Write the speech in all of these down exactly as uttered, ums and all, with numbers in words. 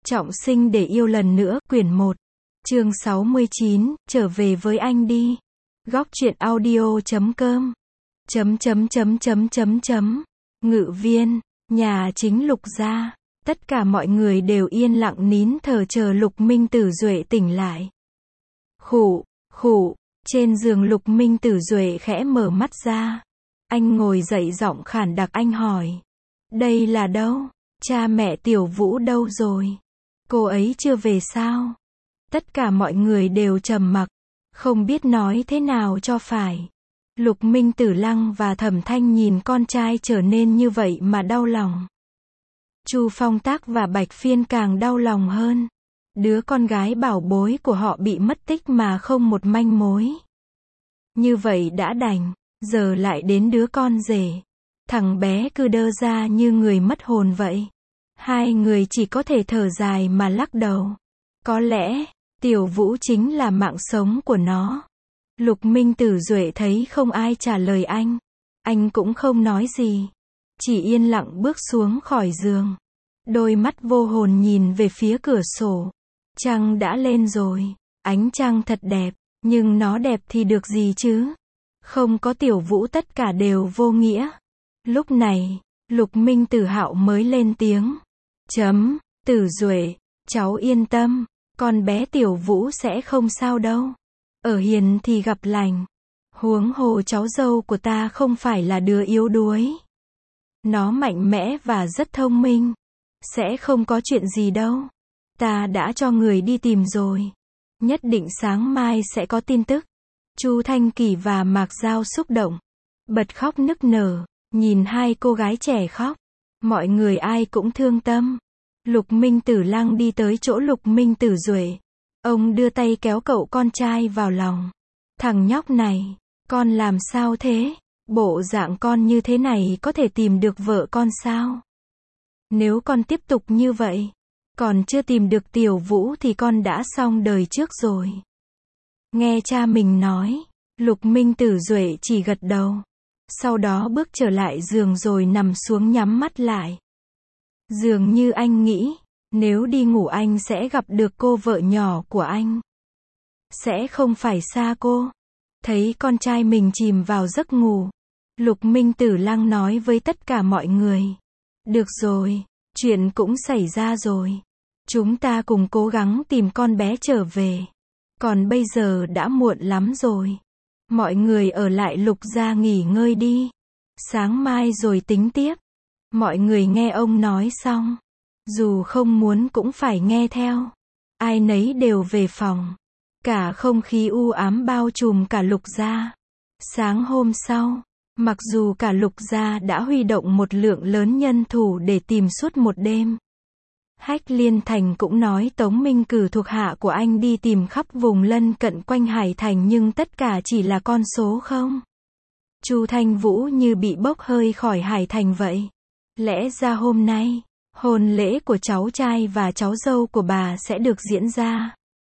Trọng sinh để yêu lần nữa, quyển một. Chương sáu mươi chín, trở về với anh đi. Góc truyện audio chấm com. Chấm chấm chấm chấm chấm chấm. Ngự viên, nhà chính Lục gia. Tất cả mọi người đều yên lặng nín thở chờ Lục Minh Tử Duệ tỉnh lại. Khụ, khụ, trên giường Lục Minh Tử Duệ khẽ mở mắt ra. Anh ngồi dậy giọng khản đặc anh hỏi. Đây là đâu? Cha mẹ Tiểu Vũ đâu rồi? Cô ấy chưa về sao? Tất cả mọi người đều trầm mặc, không biết nói thế nào cho phải. Lục Minh Tử Lăng và Thẩm Thanh nhìn con trai trở nên như vậy mà đau lòng. Chu Phong Tác và Bạch Phiên càng đau lòng hơn. Đứa con gái bảo bối của họ bị mất tích mà không một manh mối. Như vậy đã đành, giờ lại đến đứa con rể. Thằng bé cứ đơ ra như người mất hồn vậy. Hai người chỉ có thể thở dài mà lắc đầu. Có lẽ, Tiểu Vũ chính là mạng sống của nó. Lục Minh Tử Duệ thấy không ai trả lời anh. Anh cũng không nói gì. Chỉ yên lặng bước xuống khỏi giường. Đôi mắt vô hồn nhìn về phía cửa sổ. Trăng đã lên rồi. Ánh trăng thật đẹp. Nhưng nó đẹp thì được gì chứ? Không có Tiểu Vũ tất cả đều vô nghĩa. Lúc này, Lục Minh Tử Hạo mới lên tiếng. Chấm, Tử Duệ, cháu yên tâm, con bé Tiểu Vũ sẽ không sao đâu. Ở hiền thì gặp lành. Huống hồ cháu dâu của ta không phải là đứa yếu đuối. Nó mạnh mẽ và rất thông minh. Sẽ không có chuyện gì đâu. Ta đã cho người đi tìm rồi. Nhất định sáng mai sẽ có tin tức. Chu Thanh Kỳ và Mạc Giao xúc động. Bật khóc nức nở. Nhìn hai cô gái trẻ khóc. Mọi người ai cũng thương tâm. Lục Minh Tử Lăng đi tới chỗ Lục Minh Tử Duệ. Ông đưa tay kéo cậu con trai vào lòng. Thằng nhóc này, con làm sao thế? Bộ dạng con như thế này có thể tìm được vợ con sao? Nếu con tiếp tục như vậy, còn chưa tìm được Tiểu Vũ thì con đã xong đời trước rồi. Nghe cha mình nói, Lục Minh Tử Duệ chỉ gật đầu. Sau đó bước trở lại giường rồi nằm xuống nhắm mắt lại. Dường như anh nghĩ, nếu đi ngủ anh sẽ gặp được cô vợ nhỏ của anh. Sẽ không phải xa cô. Thấy con trai mình chìm vào giấc ngủ. Lục Minh Tử Lăng nói với tất cả mọi người. Được rồi, chuyện cũng xảy ra rồi. Chúng ta cùng cố gắng tìm con bé trở về. Còn bây giờ đã muộn lắm rồi. Mọi người ở lại Lục gia nghỉ ngơi đi. Sáng mai rồi tính tiếp. Mọi người nghe ông nói xong. Dù không muốn cũng phải nghe theo. Ai nấy đều về phòng. Cả không khí u ám bao trùm cả Lục gia. Sáng hôm sau, mặc dù cả Lục gia đã huy động một lượng lớn nhân thủ để tìm suốt một đêm. Hách Liên Thành cũng nói Tống Minh cử thuộc hạ của anh đi tìm khắp vùng lân cận quanh Hải Thành nhưng tất cả chỉ là con số không. Chu Thanh Vũ như bị bốc hơi khỏi Hải Thành vậy. Lẽ ra hôm nay, hôn lễ của cháu trai và cháu dâu của bà sẽ được diễn ra.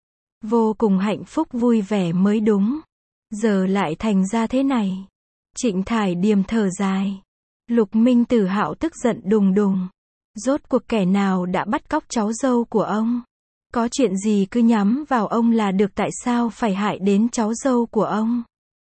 Vô cùng hạnh phúc vui vẻ mới đúng. Giờ lại thành ra thế này. Trịnh Thải Điềm thở dài. Lục Minh Tử Hạo tức giận đùng đùng. Rốt cuộc kẻ nào đã bắt cóc cháu dâu của ông? Có chuyện gì cứ nhắm vào ông là được, tại sao phải hại đến cháu dâu của ông?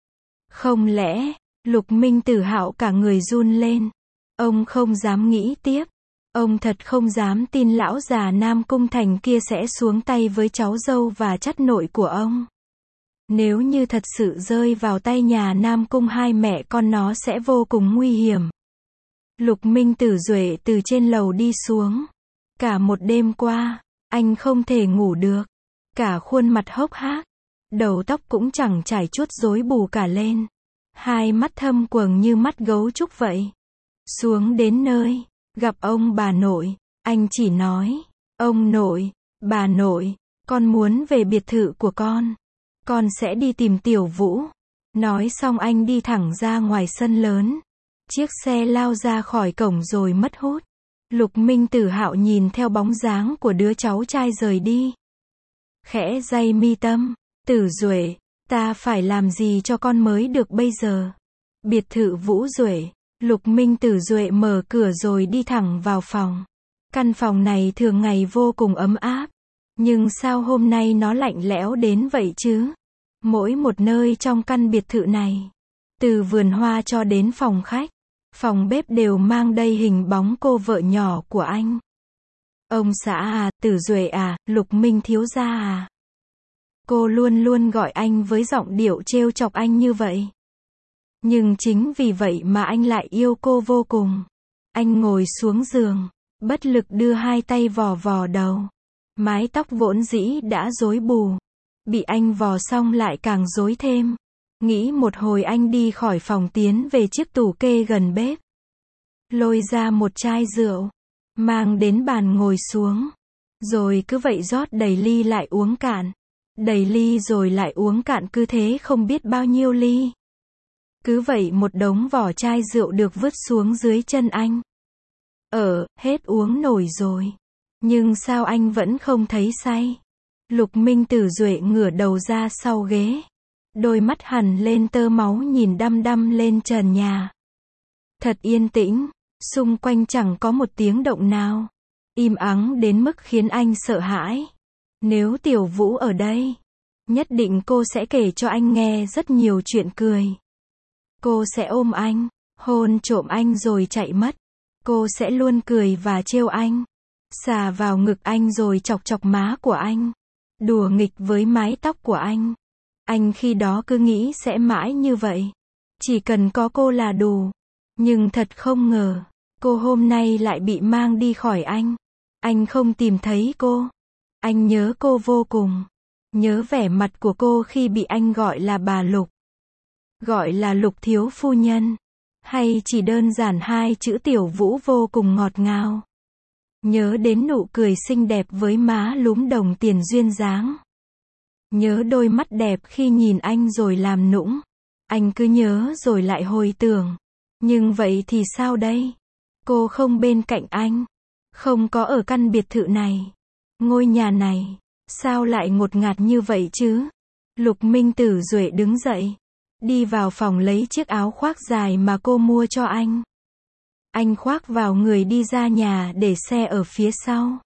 Không lẽ, Lục Minh Tử Hạo cả người run lên. Ông không dám nghĩ tiếp. Ông thật không dám tin lão già Nam Cung Thành kia sẽ xuống tay với cháu dâu và chắt nội của ông. Nếu như thật sự rơi vào tay nhà Nam Cung hai mẹ con nó sẽ vô cùng nguy hiểm. Lục Minh Tử Duệ từ trên lầu đi xuống. Cả một đêm qua, anh không thể ngủ được. Cả khuôn mặt hốc hác. Đầu tóc cũng chẳng trải chút rối bù cả lên. Hai mắt thâm quầng như mắt gấu trúc vậy. Xuống đến nơi, gặp ông bà nội, anh chỉ nói. Ông nội, bà nội, con muốn về biệt thự của con. Con sẽ đi tìm Tiểu Vũ. Nói xong anh đi thẳng ra ngoài sân lớn. Chiếc xe lao ra khỏi cổng rồi mất hút. Lục Minh Tử Hạo nhìn theo bóng dáng của đứa cháu trai rời đi. Khẽ day mi tâm. Tử Duệ, ta phải làm gì cho con mới được bây giờ? Biệt thự Vũ Duệ. Lục Minh Tử Duệ mở cửa rồi đi thẳng vào phòng. Căn phòng này thường ngày vô cùng ấm áp. Nhưng sao hôm nay nó lạnh lẽo đến vậy chứ? Mỗi một nơi trong căn biệt thự này, từ vườn hoa cho đến phòng khách, phòng bếp đều mang đầy hình bóng cô vợ nhỏ của anh. Ông xã à, Tử Duệ à, Lục Minh thiếu gia à. Cô luôn luôn gọi anh với giọng điệu trêu chọc anh như vậy. Nhưng chính vì vậy mà anh lại yêu cô vô cùng. Anh ngồi xuống giường, bất lực đưa hai tay vò vò đầu. Mái tóc vốn dĩ đã rối bù, bị anh vò xong lại càng rối thêm. Nghĩ một hồi anh đi khỏi phòng tiến về chiếc tủ kê gần bếp. Lôi ra một chai rượu, mang đến bàn ngồi xuống. Rồi cứ vậy rót đầy ly lại uống cạn. Đầy ly rồi lại uống cạn, cứ thế không biết bao nhiêu ly. Cứ vậy một đống vỏ chai rượu được vứt xuống dưới chân anh. Ờ, hết uống nổi rồi. Nhưng sao anh vẫn không thấy say? Lục Minh Tử Duệ ngửa đầu ra sau ghế. Đôi mắt hằn lên tơ máu nhìn đăm đăm lên trần nhà. Thật yên tĩnh, xung quanh chẳng có một tiếng động nào. Im ắng đến mức khiến anh sợ hãi. Nếu Tiểu Vũ ở đây, nhất định cô sẽ kể cho anh nghe rất nhiều chuyện cười. Cô sẽ ôm anh, hôn trộm anh rồi chạy mất. Cô sẽ luôn cười và trêu anh, xà vào ngực anh rồi chọc chọc má của anh, đùa nghịch với mái tóc của anh. Anh khi đó cứ nghĩ sẽ mãi như vậy, chỉ cần có cô là đủ. Nhưng thật không ngờ, cô hôm nay lại bị mang đi khỏi anh. Anh không tìm thấy cô. Anh nhớ cô vô cùng. Nhớ vẻ mặt của cô khi bị anh gọi là bà Lục. Gọi là Lục thiếu phu nhân. Hay chỉ đơn giản hai chữ Tiểu Vũ vô cùng ngọt ngào. Nhớ đến nụ cười xinh đẹp với má lúm đồng tiền duyên dáng. Nhớ đôi mắt đẹp khi nhìn anh rồi làm nũng. Anh cứ nhớ rồi lại hồi tưởng. Nhưng vậy thì sao đây? Cô không bên cạnh anh. Không có ở căn biệt thự này. Ngôi nhà này, sao lại ngột ngạt như vậy chứ? Lục Minh Tử Duệ đứng dậy. Đi vào phòng lấy chiếc áo khoác dài mà cô mua cho anh. Anh khoác vào người đi ra nhà để xe ở phía sau.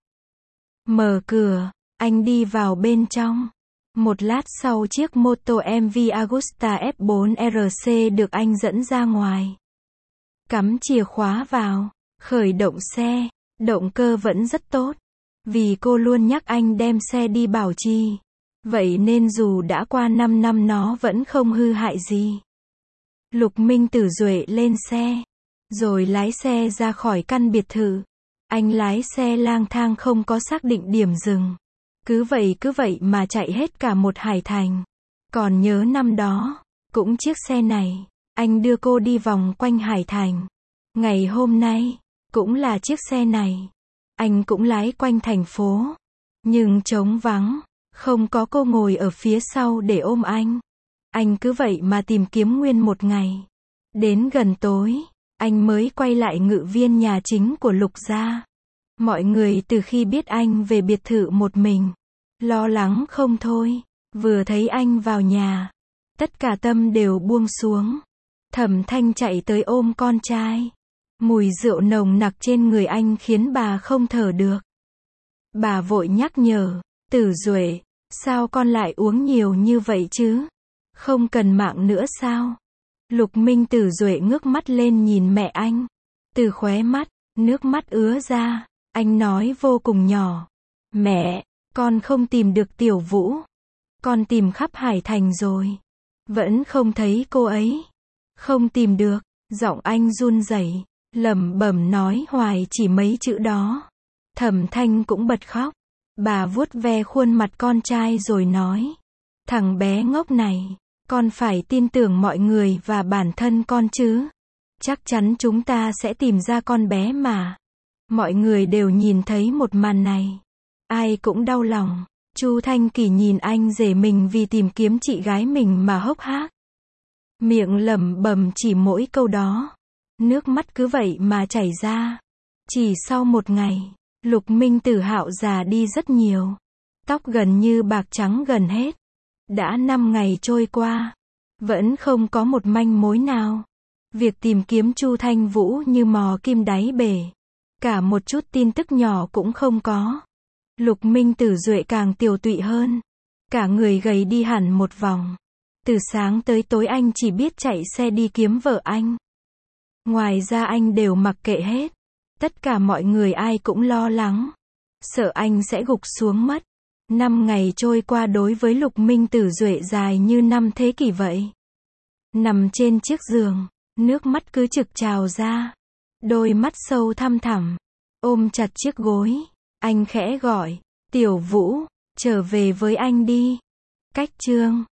Mở cửa, anh đi vào bên trong. Một lát sau chiếc mô tô em vê Agusta F bốn R C được anh dẫn ra ngoài. Cắm chìa khóa vào, khởi động xe, động cơ vẫn rất tốt. Vì cô luôn nhắc anh đem xe đi bảo trì. Vậy nên dù đã qua năm năm nó vẫn không hư hại gì. Lục Minh Tử Duệ lên xe, rồi lái xe ra khỏi căn biệt thự. Anh lái xe lang thang không có xác định điểm dừng. Cứ vậy cứ vậy mà chạy hết cả một Hải Thành. Còn nhớ năm đó, cũng chiếc xe này, anh đưa cô đi vòng quanh Hải Thành. Ngày hôm nay, cũng là chiếc xe này. Anh cũng lái quanh thành phố. Nhưng trống vắng, không có cô ngồi ở phía sau để ôm anh. Anh cứ vậy mà tìm kiếm nguyên một ngày. Đến gần tối, anh mới quay lại ngự viên nhà chính của Lục gia. Mọi người từ khi biết anh về biệt thự một mình, lo lắng không thôi. Vừa thấy anh vào nhà, tất cả tâm đều buông xuống. Thẩm Thanh chạy tới ôm con trai. Mùi rượu nồng nặc trên người anh khiến bà không thở được. Bà vội nhắc nhở, Tử Duệ, sao con lại uống nhiều như vậy chứ? Không cần mạng nữa sao? Lục Minh Tử Duệ ngước mắt lên nhìn mẹ anh. Từ khóe mắt, nước mắt ứa ra. Anh nói vô cùng nhỏ. Mẹ, con không tìm được Tiểu Vũ. Con tìm khắp Hải Thành rồi. Vẫn không thấy cô ấy. Không tìm được. Giọng anh run rẩy, lẩm bẩm nói hoài chỉ mấy chữ đó. Thẩm Thanh cũng bật khóc. Bà vuốt ve khuôn mặt con trai rồi nói. Thằng bé ngốc này, con phải tin tưởng mọi người và bản thân con chứ. Chắc chắn chúng ta sẽ tìm ra con bé mà. Mọi người đều nhìn thấy một màn này. Ai cũng đau lòng. Chu Thanh Kỳ nhìn anh rể mình vì tìm kiếm chị gái mình mà hốc hác. Miệng lẩm bẩm chỉ mỗi câu đó. Nước mắt cứ vậy mà chảy ra. Chỉ sau một ngày, Lục Minh Tử Hạo già đi rất nhiều. Tóc gần như bạc trắng gần hết. Đã năm ngày trôi qua, vẫn không có một manh mối nào. Việc tìm kiếm Chu Thanh Vũ như mò kim đáy bể. Cả một chút tin tức nhỏ cũng không có. Lục Minh Tử Duệ càng tiều tụy hơn. Cả người gầy đi hẳn một vòng. Từ sáng tới tối anh chỉ biết chạy xe đi kiếm vợ anh. Ngoài ra anh đều mặc kệ hết. Tất cả mọi người ai cũng lo lắng. Sợ anh sẽ gục xuống mất. Năm ngày trôi qua đối với Lục Minh Tử Duệ dài như năm thế kỷ vậy. Nằm trên chiếc giường, nước mắt cứ trực trào ra. Đôi mắt sâu thăm thẳm, ôm chặt chiếc gối. Anh khẽ gọi, Tiểu Vũ, trở về với anh đi. Cách chương